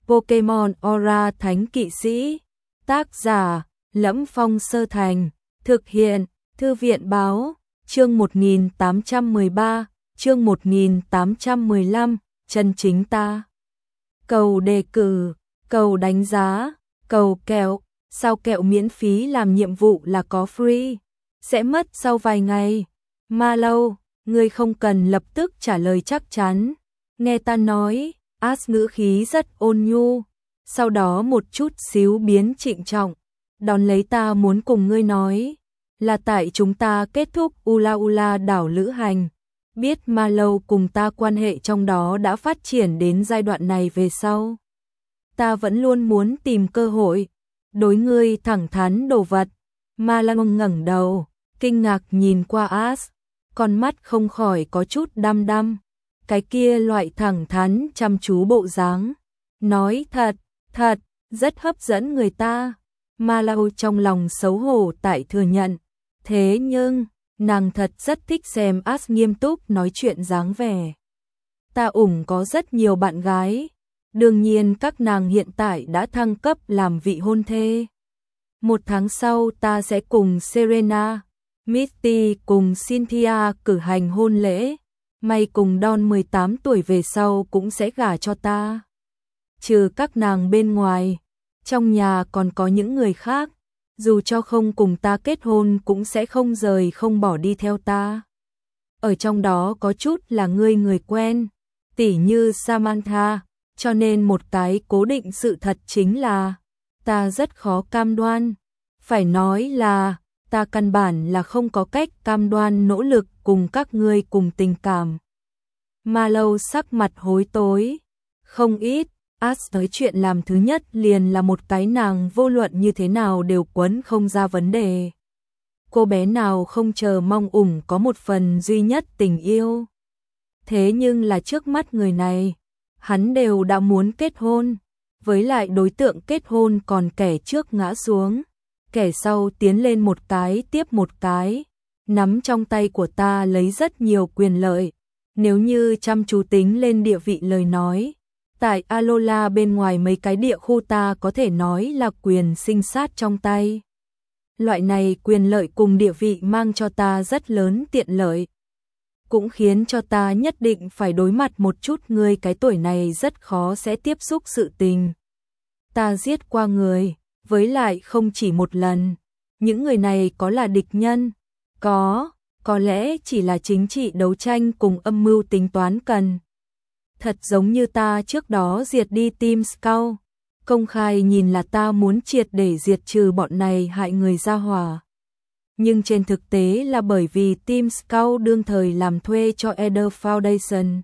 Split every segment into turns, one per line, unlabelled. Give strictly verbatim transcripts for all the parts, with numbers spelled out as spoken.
Pokemon Aura Thánh Kỵ Sĩ. Tác giả: Lẫm Phong Sơ Thành. Thực hiện: Thư viện báo. Chương một nghìn tám trăm mười ba, chương một nghìn tám trăm mười lăm, chân chính ta. Cầu đề cử, cầu đánh giá, cầu kẹo. Sao kẹo miễn phí làm nhiệm vụ là có free? Sẽ mất sau vài ngày. Ma Lâu, ngươi không cần lập tức trả lời chắc chắn. Nghe ta nói. As ngữ khí rất ôn nhu, sau đó một chút xíu biến trịnh trọng. Đón lấy ta muốn cùng ngươi nói, là tại chúng ta kết thúc Ula Ula đảo lữ hành. Biết Ma Lâu cùng ta quan hệ trong đó đã phát triển đến giai đoạn này về sau. Ta vẫn luôn muốn tìm cơ hội, đối ngươi thẳng thắn đồ vật. Ma Lâu ngẩng đầu, kinh ngạc nhìn qua As, con mắt không khỏi có chút đăm đăm. Cái kia loại thẳng thắn chăm chú bộ dáng, nói thật, thật, rất hấp dẫn người ta. Ma Lâu trong lòng xấu hổ tại thừa nhận, thế nhưng, nàng thật rất thích xem As nghiêm túc nói chuyện dáng vẻ. Ta ủng có rất nhiều bạn gái, đương nhiên các nàng hiện tại đã thăng cấp làm vị hôn thê. Một tháng sau ta sẽ cùng Serena, Misty cùng Cynthia cử hành hôn lễ. May cùng Don mười tám tuổi về sau cũng sẽ gả cho ta. Trừ các nàng bên ngoài, trong nhà còn có những người khác, dù cho không cùng ta kết hôn cũng sẽ không rời không bỏ đi theo ta. Ở trong đó có chút là ngươi người quen, tỉ như Samantha, cho nên một cái cố định sự thật chính là ta rất khó cam đoan. Phải nói là ta căn bản là không có cách cam đoan nỗ lực cùng các ngươi cùng tình cảm. Ma Lâu sắc mặt hối tối, không ít. As tới chuyện làm thứ nhất liền là một cái nàng vô luận như thế nào đều quấn không ra vấn đề. Cô bé nào không chờ mong ủng có một phần duy nhất tình yêu. Thế nhưng là trước mắt người này, hắn đều đã muốn kết hôn, với lại đối tượng kết hôn còn kẻ trước ngã xuống, kẻ sau tiến lên một cái tiếp một cái, nắm trong tay của ta lấy rất nhiều quyền lợi. Nếu như chăm chú tính lên địa vị lời nói, tại Alola bên ngoài mấy cái địa khu ta có thể nói là quyền sinh sát trong tay. Loại này quyền lợi cùng địa vị mang cho ta rất lớn tiện lợi, cũng khiến cho ta nhất định phải đối mặt một chút người cái tuổi này rất khó sẽ tiếp xúc sự tình. Ta giết qua người, với lại không chỉ một lần. Những người này có là địch nhân? Có, có lẽ chỉ là chính trị đấu tranh cùng âm mưu tính toán cần. Thật giống như ta trước đó diệt đi Team Scout, công khai nhìn là ta muốn triệt để diệt trừ bọn này hại người ra hỏa. Nhưng trên thực tế là bởi vì Team Scout đương thời làm thuê cho Eder Foundation.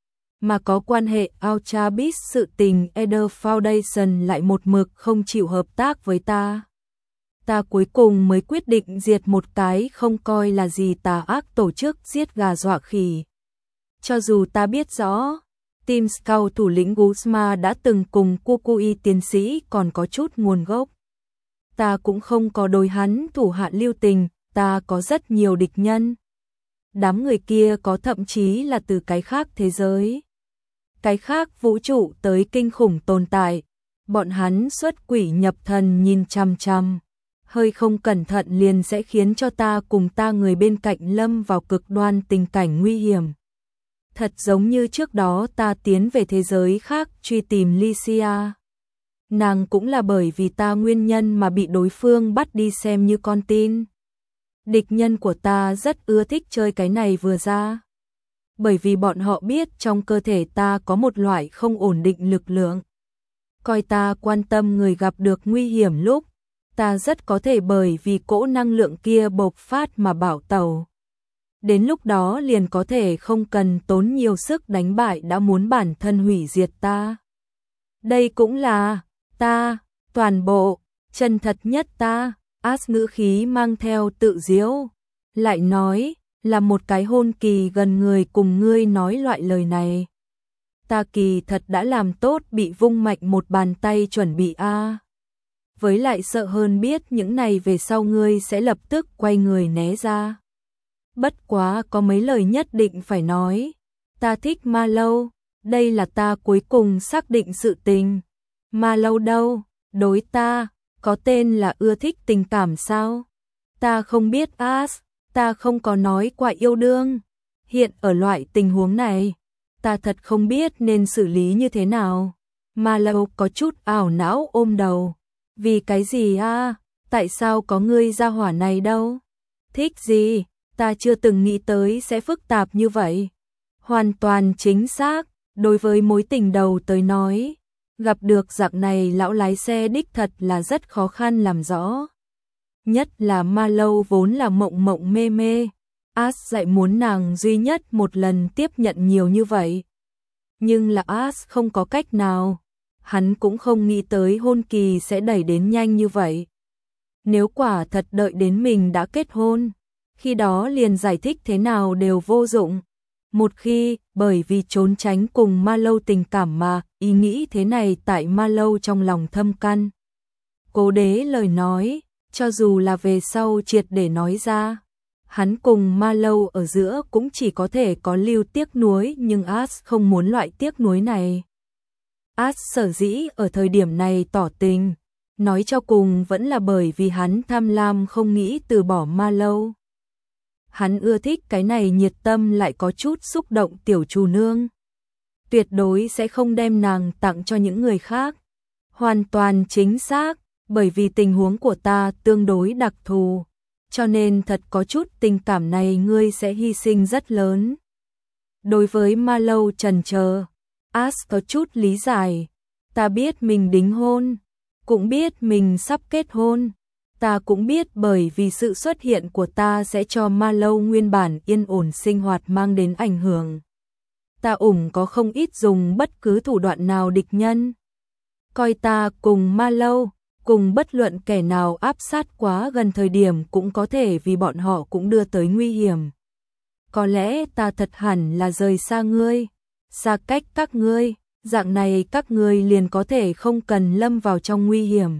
Mà có quan hệ Ultra Beast sự tình, Eder Foundation lại một mực không chịu hợp tác với ta. Ta cuối cùng mới quyết định diệt một cái không coi là gì tà ác tổ chức giết gà dọa khỉ. Cho dù ta biết rõ, Team Scout thủ lĩnh Guzma đã từng cùng Kukui tiến sĩ còn có chút nguồn gốc. Ta cũng không có đối hắn thủ hạ lưu tình, ta có rất nhiều địch nhân. Đám người kia có thậm chí là từ cái khác thế giới, cái khác vũ trụ tới kinh khủng tồn tại. Bọn hắn xuất quỷ nhập thần nhìn chằm chằm, hơi không cẩn thận liền sẽ khiến cho ta cùng ta người bên cạnh lâm vào cực đoan tình cảnh nguy hiểm. Thật giống như trước đó ta tiến về thế giới khác truy tìm Lycia. Nàng cũng là bởi vì ta nguyên nhân mà bị đối phương bắt đi xem như con tin. Địch nhân của ta rất ưa thích chơi cái này vừa ra. Bởi vì bọn họ biết trong cơ thể ta có một loại không ổn định lực lượng. Coi ta quan tâm người gặp được nguy hiểm lúc, ta rất có thể bởi vì cỗ năng lượng kia bộc phát mà bảo tẩu. Đến lúc đó liền có thể không cần tốn nhiều sức đánh bại đã muốn bản thân hủy diệt ta. Đây cũng là ta, toàn bộ, chân thật nhất ta. As ngữ khí mang theo tự giễu, lại nói, là một cái hôn kỳ gần người cùng ngươi nói loại lời này. Ta kỳ thật đã làm tốt bị vung mạnh một bàn tay chuẩn bị a. Với lại sợ hơn biết những này về sau ngươi sẽ lập tức quay người né ra. Bất quá có mấy lời nhất định phải nói. Ta thích Ma Lâu, đây là ta cuối cùng xác định sự tình. Mà lâu đâu, đối ta, có tên là ưa thích tình cảm sao? Ta không biết As, ta không có nói qua yêu đương. Hiện ở loại tình huống này, ta thật không biết nên xử lý như thế nào. Mà lâu có chút ảo não ôm đầu. Vì cái gì a? Tại sao có ngươi ra hỏa này đâu? Thích gì? Ta chưa từng nghĩ tới sẽ phức tạp như vậy. Hoàn toàn chính xác, đối với mối tình đầu tới nói, gặp được dạng này lão lái xe đích thật là rất khó khăn làm rõ. Nhất là Ma Lâu vốn là mộng mộng mê mê, As lại muốn nàng duy nhất một lần tiếp nhận nhiều như vậy. Nhưng là As không có cách nào, hắn cũng không nghĩ tới hôn kỳ sẽ đẩy đến nhanh như vậy. Nếu quả thật đợi đến mình đã kết hôn, khi đó liền giải thích thế nào đều vô dụng. Một khi, bởi vì trốn tránh cùng Ma Lâu tình cảm mà, ý nghĩ thế này tại Ma Lâu trong lòng thâm căn. Cố đế lời nói, cho dù là về sau triệt để nói ra, hắn cùng Ma Lâu ở giữa cũng chỉ có thể có lưu tiếc nuối, nhưng As không muốn loại tiếc nuối này. As sở dĩ ở thời điểm này tỏ tình, nói cho cùng vẫn là bởi vì hắn tham lam không nghĩ từ bỏ Ma Lâu. Hắn ưa thích cái này nhiệt tâm lại có chút xúc động tiểu chủ nương. Tuyệt đối sẽ không đem nàng tặng cho những người khác. Hoàn toàn chính xác, bởi vì tình huống của ta tương đối đặc thù. Cho nên thật có chút tình cảm này ngươi sẽ hy sinh rất lớn. Đối với Ma Lâu trần chờ, As có chút lý giải. Ta biết mình đính hôn, cũng biết mình sắp kết hôn. Ta cũng biết bởi vì sự xuất hiện của ta sẽ cho Ma Lâu nguyên bản yên ổn sinh hoạt mang đến ảnh hưởng. Ta ủng có không ít dùng bất cứ thủ đoạn nào địch nhân. Coi ta cùng Ma Lâu, cùng bất luận kẻ nào áp sát quá gần thời điểm cũng có thể vì bọn họ cũng đưa tới nguy hiểm. Có lẽ ta thật hẳn là rời xa ngươi, xa cách các ngươi, dạng này các ngươi liền có thể không cần lâm vào trong nguy hiểm.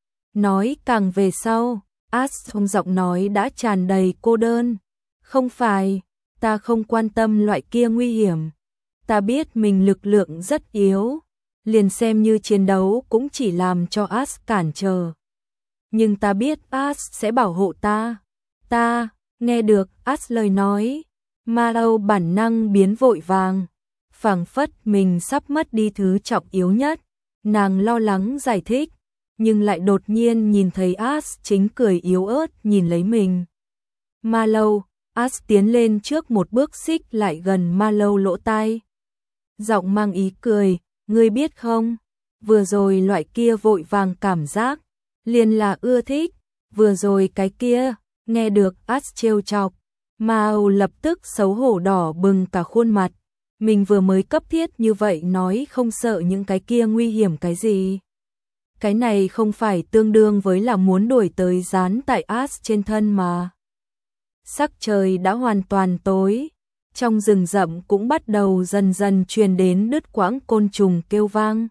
Nói càng về sau, As trong giọng nói đã tràn đầy cô đơn. Không phải, ta không quan tâm loại kia nguy hiểm. Ta biết mình lực lượng rất yếu, liền xem như chiến đấu cũng chỉ làm cho As cản trở. Nhưng ta biết As sẽ bảo hộ ta. Ta, nghe được As lời nói, Ma Lâu bản năng biến vội vàng, phảng phất mình sắp mất đi thứ trọng yếu nhất. Nàng lo lắng giải thích, nhưng lại đột nhiên nhìn thấy As chính cười yếu ớt nhìn lấy mình. Ma Lâu, As tiến lên trước một bước xích lại gần Ma Lâu lỗ tai. Giọng mang ý cười, ngươi biết không, vừa rồi loại kia vội vàng cảm giác, liền là ưa thích, vừa rồi cái kia, nghe được As trêu chọc, Ma Lâu lập tức xấu hổ đỏ bừng cả khuôn mặt. Mình vừa mới cấp thiết như vậy nói không sợ những cái kia nguy hiểm cái gì. Cái này không phải tương đương với là muốn đuổi tới dán tại As trên thân mà. Sắc trời đã hoàn toàn tối, trong rừng rậm cũng bắt đầu dần dần truyền đến đứt quãng côn trùng kêu vang.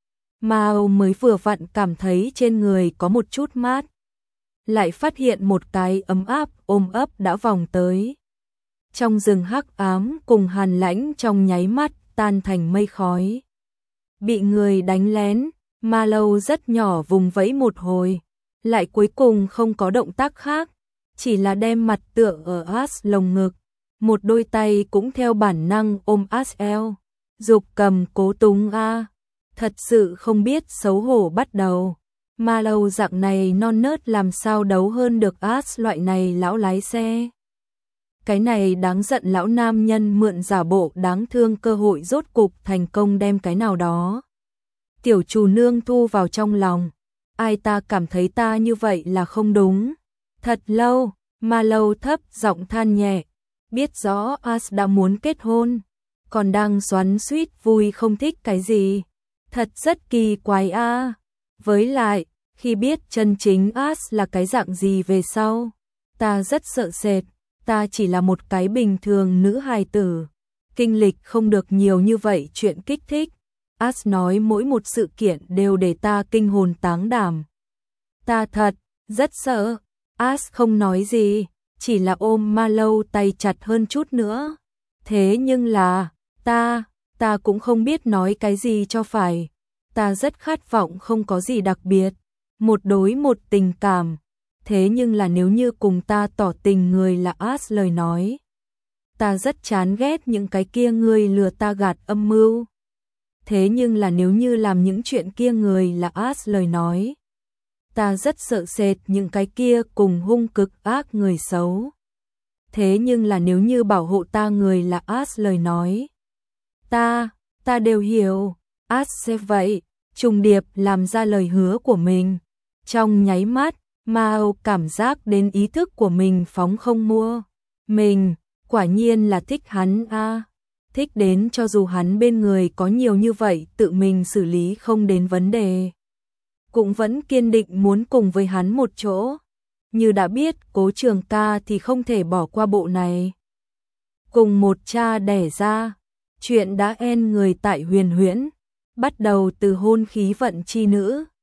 Mao mới vừa vặn cảm thấy trên người có một chút mát, lại phát hiện một cái ấm áp ôm ấp đã vòng tới. Trong rừng hắc ám cùng hàn lãnh trong nháy mắt tan thành mây khói. Bị người đánh lén, Ma Lâu rất nhỏ vùng vẫy một hồi, lại cuối cùng không có động tác khác, chỉ là đem mặt tựa ở As lồng ngực, một đôi tay cũng theo bản năng ôm As eo, dục cầm cố túng a, thật sự không biết xấu hổ bắt đầu. Ma Lâu dạng này non nớt làm sao đấu hơn được As loại này lão lái xe. Cái này đáng giận lão nam nhân mượn giả bộ đáng thương cơ hội rốt cục thành công đem cái nào đó. Tiểu chủ nương thu vào trong lòng. Ai ta cảm thấy ta như vậy là không đúng. Thật lâu, Ma Lâu thấp giọng than nhẹ. Biết rõ As đã muốn kết hôn, còn đang xoắn xuýt vui không thích cái gì. Thật rất kỳ quái a. Với lại, khi biết chân chính As là cái dạng gì về sau, ta rất sợ sệt. Ta chỉ là một cái bình thường nữ hài tử, kinh lịch không được nhiều như vậy chuyện kích thích. As nói mỗi một sự kiện đều để ta kinh hồn táng đảm. Ta thật, rất sợ. As không nói gì, chỉ là ôm Ma Lâu tay chặt hơn chút nữa. Thế nhưng là, ta, ta cũng không biết nói cái gì cho phải. Ta rất khát vọng không có gì đặc biệt, một đối một tình cảm, thế nhưng là nếu như cùng ta tỏ tình người là As lời nói. Ta rất chán ghét những cái kia người lừa ta gạt âm mưu. Thế nhưng là nếu như làm những chuyện kia người là As lời nói. Ta rất sợ sệt những cái kia cùng hung cực ác người xấu. Thế nhưng là nếu như bảo hộ ta người là As lời nói. Ta, ta đều hiểu, As sẽ vậy, trùng điệp làm ra lời hứa của mình. Trong nháy mắt, Mao cảm giác đến ý thức của mình phóng không mua. Mình, quả nhiên là thích hắn a, à. Thích đến cho dù hắn bên người có nhiều như vậy tự mình xử lý không đến vấn đề. Cũng vẫn kiên định muốn cùng với hắn một chỗ. Như đã biết Cố Trường Ca thì không thể bỏ qua bộ này. Cùng một cha đẻ ra, chuyện đã en người tại Huyền Huyễn, bắt đầu từ hôn khí vận chi nữ.